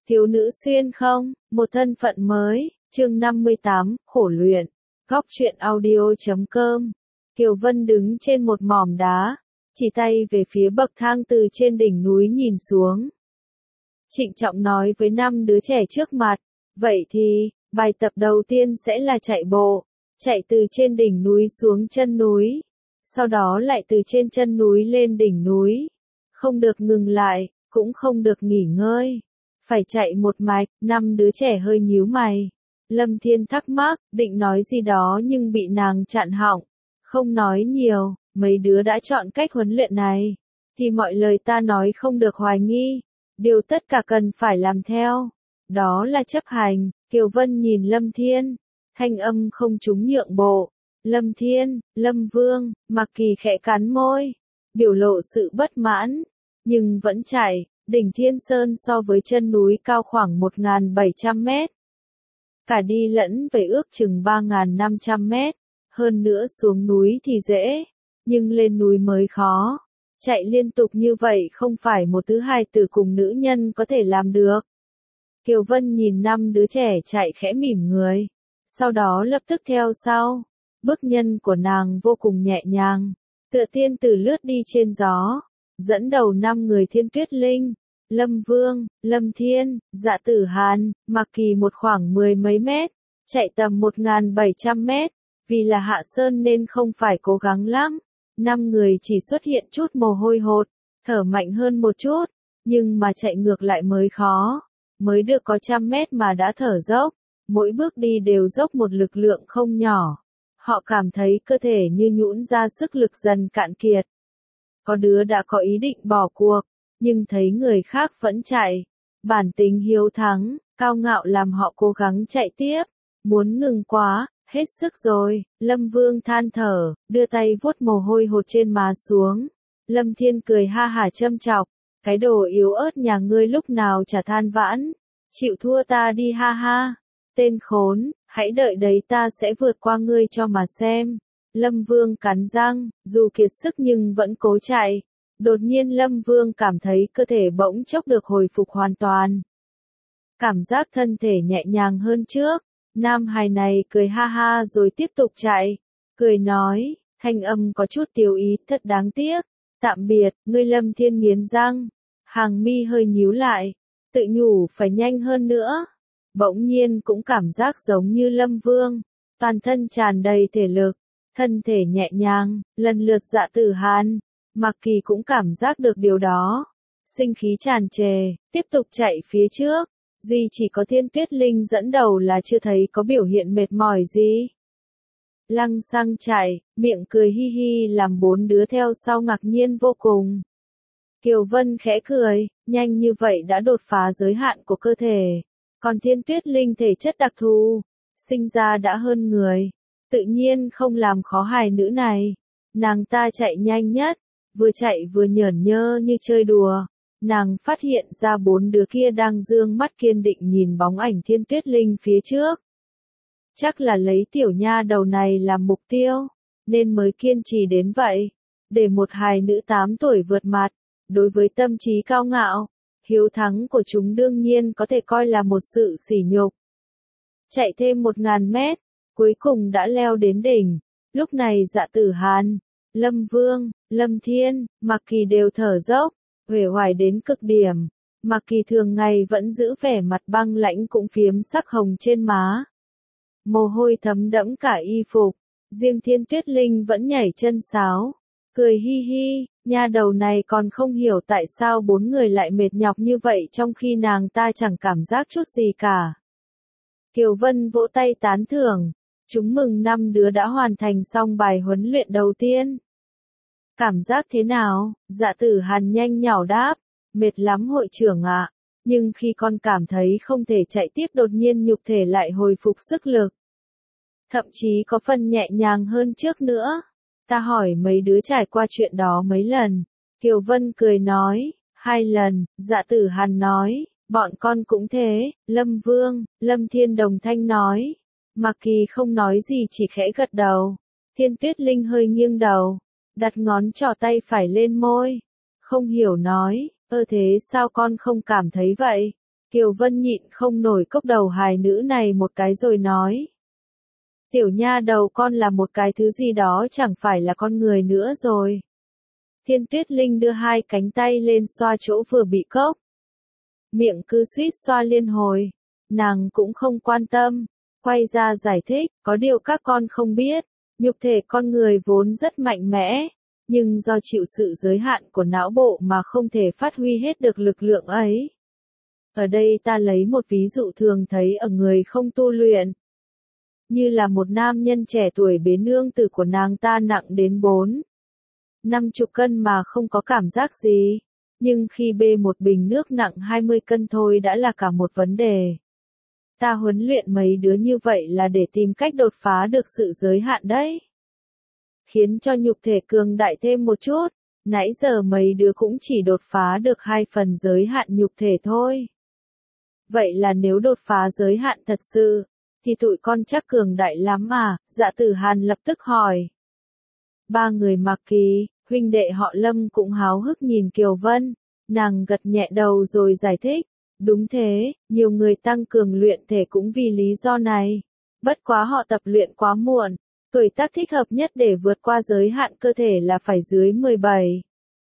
Thiếu nữ xuyên không, một thân phận mới, chương 58, khổ luyện, góc truyện audio.com. Kiều Vân đứng trên một mỏm đá, chỉ tay về phía bậc thang từ trên đỉnh núi nhìn xuống. Trịnh trọng nói với 5 đứa trẻ trước mặt, vậy thì, bài tập đầu tiên sẽ là chạy bộ, chạy từ trên đỉnh núi xuống chân núi, sau đó lại từ trên chân núi lên đỉnh núi. Không được ngừng lại, cũng không được nghỉ ngơi. Phải chạy một mạch, 5 đứa trẻ hơi nhíu mày. Lâm Thiên thắc mắc, định nói gì đó nhưng bị nàng chặn họng. Không nói nhiều, mấy đứa đã chọn cách huấn luyện này, thì mọi lời ta nói không được hoài nghi. Điều tất cả cần phải làm theo, đó là chấp hành. Kiều Vân nhìn Lâm Thiên, thanh âm không trúng nhượng bộ. Lâm Thiên, Lâm Vương, Mạc Kỳ khẽ cắn môi, biểu lộ sự bất mãn, nhưng vẫn chạy. Đỉnh Thiên Sơn so với chân núi cao khoảng 1.700 mét. Cả đi lẫn về ước chừng 3.500 mét. Hơn nữa xuống núi thì dễ, nhưng lên núi mới khó. Chạy liên tục như vậy không phải một thứ hài tử cùng nữ nhân có thể làm được. Kiều Vân nhìn 5 đứa trẻ chạy khẽ mỉm người, sau đó lập tức theo sau. Bước nhân của nàng vô cùng nhẹ nhàng, tựa tiên tử lướt đi trên gió. Dẫn đầu 5 người Thiên Tuyết Linh, Lâm Vương, Lâm Thiên, Dạ Tử Hàn, Mạc Kỳ một khoảng 10 mấy mét, chạy tầm 1.700 mét, vì là hạ sơn nên không phải cố gắng lắm. 5 người chỉ xuất hiện chút mồ hôi hột, thở mạnh hơn một chút, nhưng mà chạy ngược lại mới khó. Mới được có 100 mét mà đã thở dốc, mỗi bước đi đều dốc một lực lượng không nhỏ. Họ cảm thấy cơ thể như nhũn ra, sức lực dần cạn kiệt. Có đứa đã có ý định bỏ cuộc, nhưng thấy người khác vẫn chạy. Bản tính hiếu thắng, cao ngạo làm họ cố gắng chạy tiếp. Muốn ngừng quá, hết sức rồi. Lâm Vương than thở, đưa tay vuốt mồ hôi hột trên má xuống. Lâm Thiên cười ha hả châm chọc, cái đồ yếu ớt nhà ngươi lúc nào chả than vãn. Chịu thua ta đi ha ha. Tên khốn, hãy đợi đấy ta sẽ vượt qua ngươi cho mà xem. Lâm Vương cắn răng, dù kiệt sức nhưng vẫn cố chạy. Đột nhiên Lâm Vương cảm thấy cơ thể bỗng chốc được hồi phục hoàn toàn. Cảm giác thân thể nhẹ nhàng hơn trước. Nam hài này cười ha ha rồi tiếp tục chạy. Cười nói, thanh âm có chút tiêu ý, thật đáng tiếc. Tạm biệt, ngươi. Lâm Thiên nghiến răng, hàng mi hơi nhíu lại, tự nhủ phải nhanh hơn nữa. Bỗng nhiên cũng cảm giác giống như Lâm Vương, toàn thân tràn đầy thể lực, thân thể nhẹ nhàng. Lần lượt Dạ Tử Hàn, Mạc Kỳ cũng cảm giác được điều đó, sinh khí tràn trề, tiếp tục chạy phía trước. Duy chỉ có Thiên Tuyết Linh dẫn đầu là chưa thấy có biểu hiện mệt mỏi gì. Lăng xăng chạy, miệng cười hi hi làm 4 đứa theo sau ngạc nhiên vô cùng. Kiều Vân khẽ cười, nhanh như vậy đã đột phá giới hạn của cơ thể. Còn Thiên Tuyết Linh thể chất đặc thù, sinh ra đã hơn người, tự nhiên không làm khó hài nữ này. Nàng ta chạy nhanh nhất, vừa chạy vừa nhởn nhơ như chơi đùa. Nàng phát hiện ra 4 đứa kia đang dương mắt kiên định nhìn bóng ảnh Thiên Tuyết Linh phía trước. Chắc là lấy tiểu nha đầu này làm mục tiêu, nên mới kiên trì đến vậy. Để một hài nữ 8 tuổi vượt mặt, đối với tâm trí cao ngạo, hiếu thắng của chúng đương nhiên có thể coi là một sự sỉ nhục. Chạy thêm 1.000 mét, cuối cùng đã leo đến đỉnh. Lúc này Dạ Tử Hàn, Lâm Vương, Lâm Thiên, Mạc Kỳ đều thở dốc, uể oải đến cực điểm. Mạc Kỳ thường ngày vẫn giữ vẻ mặt băng lãnh cũng phiếm sắc hồng trên má. Mồ hôi thấm đẫm cả y phục, riêng Thiên Tuyết Linh vẫn nhảy chân sáo, cười hi hi. Nha đầu này còn không hiểu tại sao 4 người lại mệt nhọc như vậy trong khi nàng ta chẳng cảm giác chút gì cả. Kiều Vân vỗ tay tán thưởng, chúng mừng 5 đứa đã hoàn thành xong bài huấn luyện đầu tiên. Cảm giác thế nào? Dạ Tử Hàn nhanh nhảu đáp, mệt lắm hội trưởng ạ, nhưng khi con cảm thấy không thể chạy tiếp đột nhiên nhục thể lại hồi phục sức lực. Thậm chí có phần nhẹ nhàng hơn trước nữa. Ta hỏi mấy đứa trải qua chuyện đó mấy lần. Kiều Vân cười nói, 2 lần. Dạ Tử Hàn nói, bọn con cũng thế. Lâm Vương, Lâm Thiên đồng thanh nói. Mạc Kỳ không nói gì chỉ khẽ gật đầu. Thiên Tuyết Linh hơi nghiêng đầu, đặt ngón trỏ tay phải lên môi. Không hiểu nói, thế sao con không cảm thấy vậy? Kiều Vân nhịn không nổi cốc đầu hài nữ này một cái rồi nói. Tiểu nha đầu con là một cái thứ gì đó chẳng phải là con người nữa rồi. Thiên Tuyết Linh đưa hai cánh tay lên xoa chỗ vừa bị cốc. Miệng cứ suýt xoa liên hồi. Nàng cũng không quan tâm. Quay ra giải thích, có điều các con không biết. Nhục thể con người vốn rất mạnh mẽ. Nhưng do chịu sự giới hạn của não bộ mà không thể phát huy hết được lực lượng ấy. Ở đây ta lấy một ví dụ thường thấy ở người không tu luyện. Như là một nam nhân trẻ tuổi bế nương tử của nàng ta nặng đến 50 cân mà không có cảm giác gì. Nhưng khi bê một bình nước nặng 20 cân thôi đã là cả một vấn đề. Ta huấn luyện mấy đứa như vậy là để tìm cách đột phá được sự giới hạn đấy. Khiến cho nhục thể cường đại thêm một chút. Nãy giờ mấy đứa cũng chỉ đột phá được 2 phần giới hạn nhục thể thôi. Vậy là nếu đột phá giới hạn thật sự, thì tụi con chắc cường đại lắm mà, Dạ Tử Hàn lập tức hỏi. Ba người Mạc Kỳ, huynh đệ họ Lâm cũng háo hức nhìn Kiều Vân, nàng gật nhẹ đầu rồi giải thích. Đúng thế, nhiều người tăng cường luyện thể cũng vì lý do này. Bất quá họ tập luyện quá muộn, tuổi tác thích hợp nhất để vượt qua giới hạn cơ thể là phải dưới 17.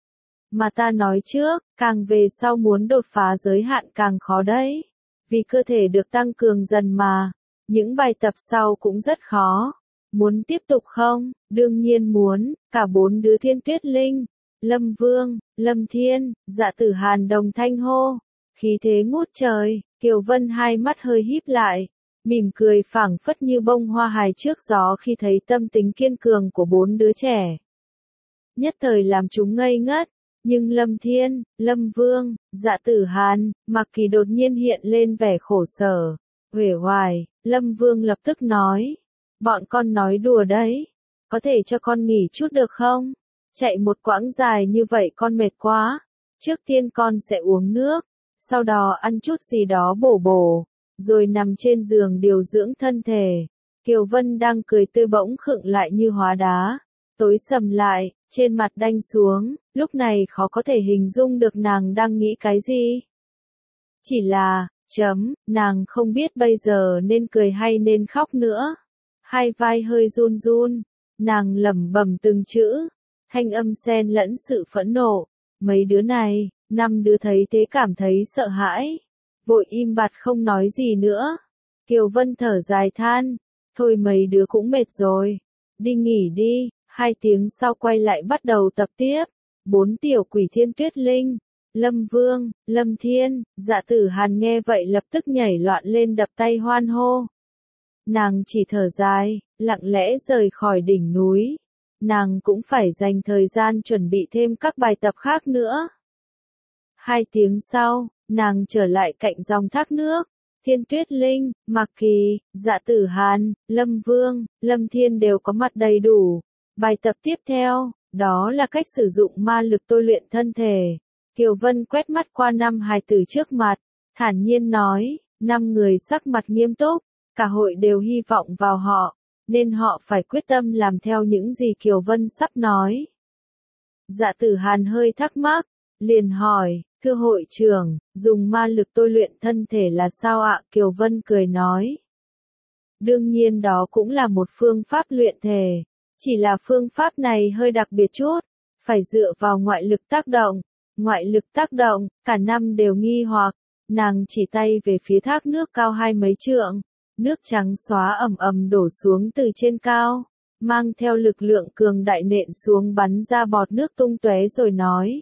Mà ta nói trước, càng về sau muốn đột phá giới hạn càng khó đấy. Vì cơ thể được tăng cường dần mà. Những bài tập sau cũng rất khó. Muốn tiếp tục không? Đương nhiên muốn, cả 4 đứa Thiên Tuyết Linh, Lâm Vương, Lâm Thiên, Dạ Tử Hàn đồng thanh hô. Khí thế ngút trời, Kiều Vân hai mắt hơi híp lại, mỉm cười phảng phất như bông hoa hài trước gió khi thấy tâm tính kiên cường của 4 đứa trẻ. Nhất thời làm chúng ngây ngất, nhưng Lâm Thiên, Lâm Vương, Dạ Tử Hàn, Mạc Kỳ đột nhiên hiện lên vẻ khổ sở, uể oải. Lâm Vương lập tức nói, bọn con nói đùa đấy, có thể cho con nghỉ chút được không? Chạy một quãng dài như vậy con mệt quá, trước tiên con sẽ uống nước, sau đó ăn chút gì đó bổ bổ, rồi nằm trên giường điều dưỡng thân thể. Kiều Vân đang cười tươi bỗng khựng lại như hóa đá, tối sầm lại, trên mặt đanh xuống, lúc này khó có thể hình dung được nàng đang nghĩ cái gì. Chỉ là, nàng không biết bây giờ nên cười hay nên khóc nữa. Hai vai hơi run run, nàng lẩm bẩm từng chữ, thanh âm xen lẫn sự phẫn nộ. Mấy đứa này, 5 đứa thấy thế cảm thấy sợ hãi, vội im bặt không nói gì nữa. Kiều Vân thở dài than, thôi mấy đứa cũng mệt rồi, đi nghỉ đi. 2 tiếng sau quay lại bắt đầu tập tiếp. 4 tiểu quỷ Thiên Tuyết Linh, Lâm Vương, Lâm Thiên, Dạ Tử Hàn nghe vậy lập tức nhảy loạn lên đập tay hoan hô. Nàng chỉ thở dài, lặng lẽ rời khỏi đỉnh núi. Nàng cũng phải dành thời gian chuẩn bị thêm các bài tập khác nữa. 2 tiếng sau, nàng trở lại cạnh dòng thác nước. Thiên Tuyết Linh, Mạc Kỳ, Dạ Tử Hàn, Lâm Vương, Lâm Thiên đều có mặt đầy đủ. Bài tập tiếp theo, đó là cách sử dụng ma lực tôi luyện thân thể. Kiều Vân quét mắt qua 5 hài tử trước mặt, thản nhiên nói, 5 người sắc mặt nghiêm túc, cả hội đều hy vọng vào họ, nên họ phải quyết tâm làm theo những gì Kiều Vân sắp nói. Dạ Tử Hàn hơi thắc mắc, liền hỏi, thưa hội trưởng, dùng ma lực tôi luyện thân thể là sao ạ? Kiều Vân cười nói. Đương nhiên đó cũng là một phương pháp luyện thể, chỉ là phương pháp này hơi đặc biệt chút, phải dựa vào ngoại lực tác động. Ngoại lực tác động, cả 5 đều nghi hoặc, nàng chỉ tay về phía thác nước cao 20 mấy trượng, nước trắng xóa ầm ầm đổ xuống từ trên cao, mang theo lực lượng cường đại nện xuống bắn ra bọt nước tung tóe rồi nói.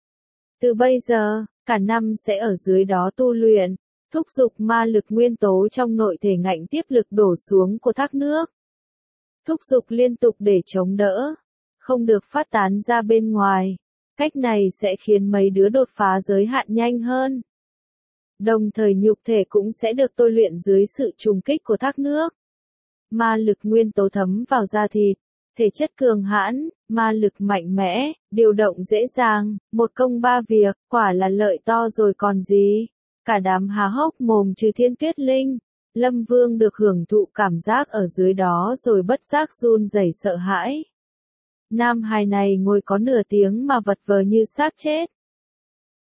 Từ bây giờ, cả 5 sẽ ở dưới đó tu luyện, thúc giục ma lực nguyên tố trong nội thể ngạnh tiếp lực đổ xuống của thác nước. Thúc giục liên tục để chống đỡ, không được phát tán ra bên ngoài. Cách này sẽ khiến mấy đứa đột phá giới hạn nhanh hơn. Đồng thời nhục thể cũng sẽ được tôi luyện dưới sự trùng kích của thác nước. Ma lực nguyên tố thấm vào da thịt, thể chất cường hãn, ma lực mạnh mẽ, điều động dễ dàng, một công ba việc, quả là lợi to rồi còn gì. Cả đám há hốc mồm trừ Thiên Tuyết Linh, Lâm Vương được hưởng thụ cảm giác ở dưới đó rồi bất giác run rẩy sợ hãi. Nam hài này ngồi có nửa tiếng mà vật vờ như xác chết.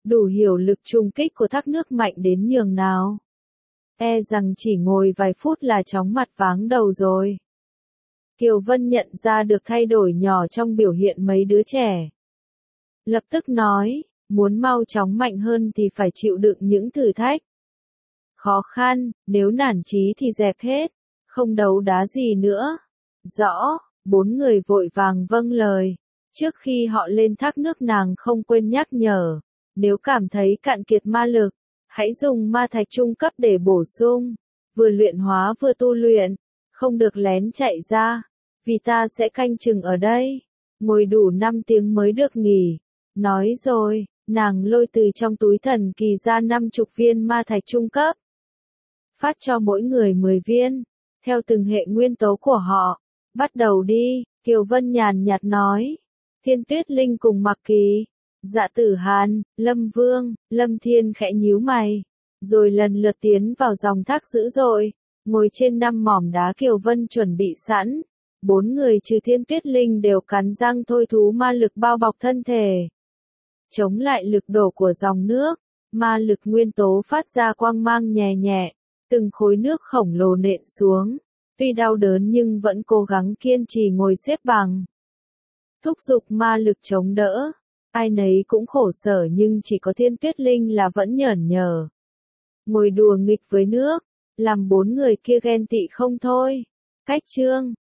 đủ hiểu lực trùng kích của thác nước mạnh đến nhường nào. E rằng chỉ ngồi vài phút là chóng mặt váng đầu rồi. Kiều Vân nhận ra được thay đổi nhỏ trong biểu hiện mấy đứa trẻ. Lập tức nói, muốn mau chóng mạnh hơn thì phải chịu đựng những thử thách. Khó khăn, nếu nản chí thì dẹp hết, không đấu đá gì nữa. Rõ, 4 người vội vàng vâng lời. Trước khi họ lên thác nước nàng không quên nhắc nhở, nếu cảm thấy cạn kiệt ma lực, hãy dùng ma thạch trung cấp để bổ sung, vừa luyện hóa vừa tu luyện, không được lén chạy ra, vì ta sẽ canh chừng ở đây, ngồi đủ 5 tiếng mới được nghỉ. Nói rồi, nàng lôi từ trong túi thần kỳ ra 50 viên ma thạch trung cấp, phát cho mỗi người 10 viên, theo từng hệ nguyên tố của họ. Bắt đầu đi, Kiều Vân nhàn nhạt nói. Thiên Tuyết Linh cùng Mặc Kỳ, Dạ Tử Hàn, Lâm Vương, Lâm Thiên khẽ nhíu mày, rồi lần lượt tiến vào dòng thác dữ dội, ngồi trên 5 mỏm đá Kiều Vân chuẩn bị sẵn. 4 người trừ Thiên Tuyết Linh đều cắn răng thôi thú ma lực bao bọc thân thể. Chống lại lực đổ của dòng nước, ma lực nguyên tố phát ra quang mang nhẹ nhẹ, từng khối nước khổng lồ nện xuống. Tuy đau đớn nhưng vẫn cố gắng kiên trì ngồi xếp bằng. Thúc giục ma lực chống đỡ. Ai nấy cũng khổ sở nhưng chỉ có Thiên Tuyết Linh là vẫn nhởn nhở. Ngồi đùa nghịch với nước, làm 4 người kia ghen tị không thôi. Cách chương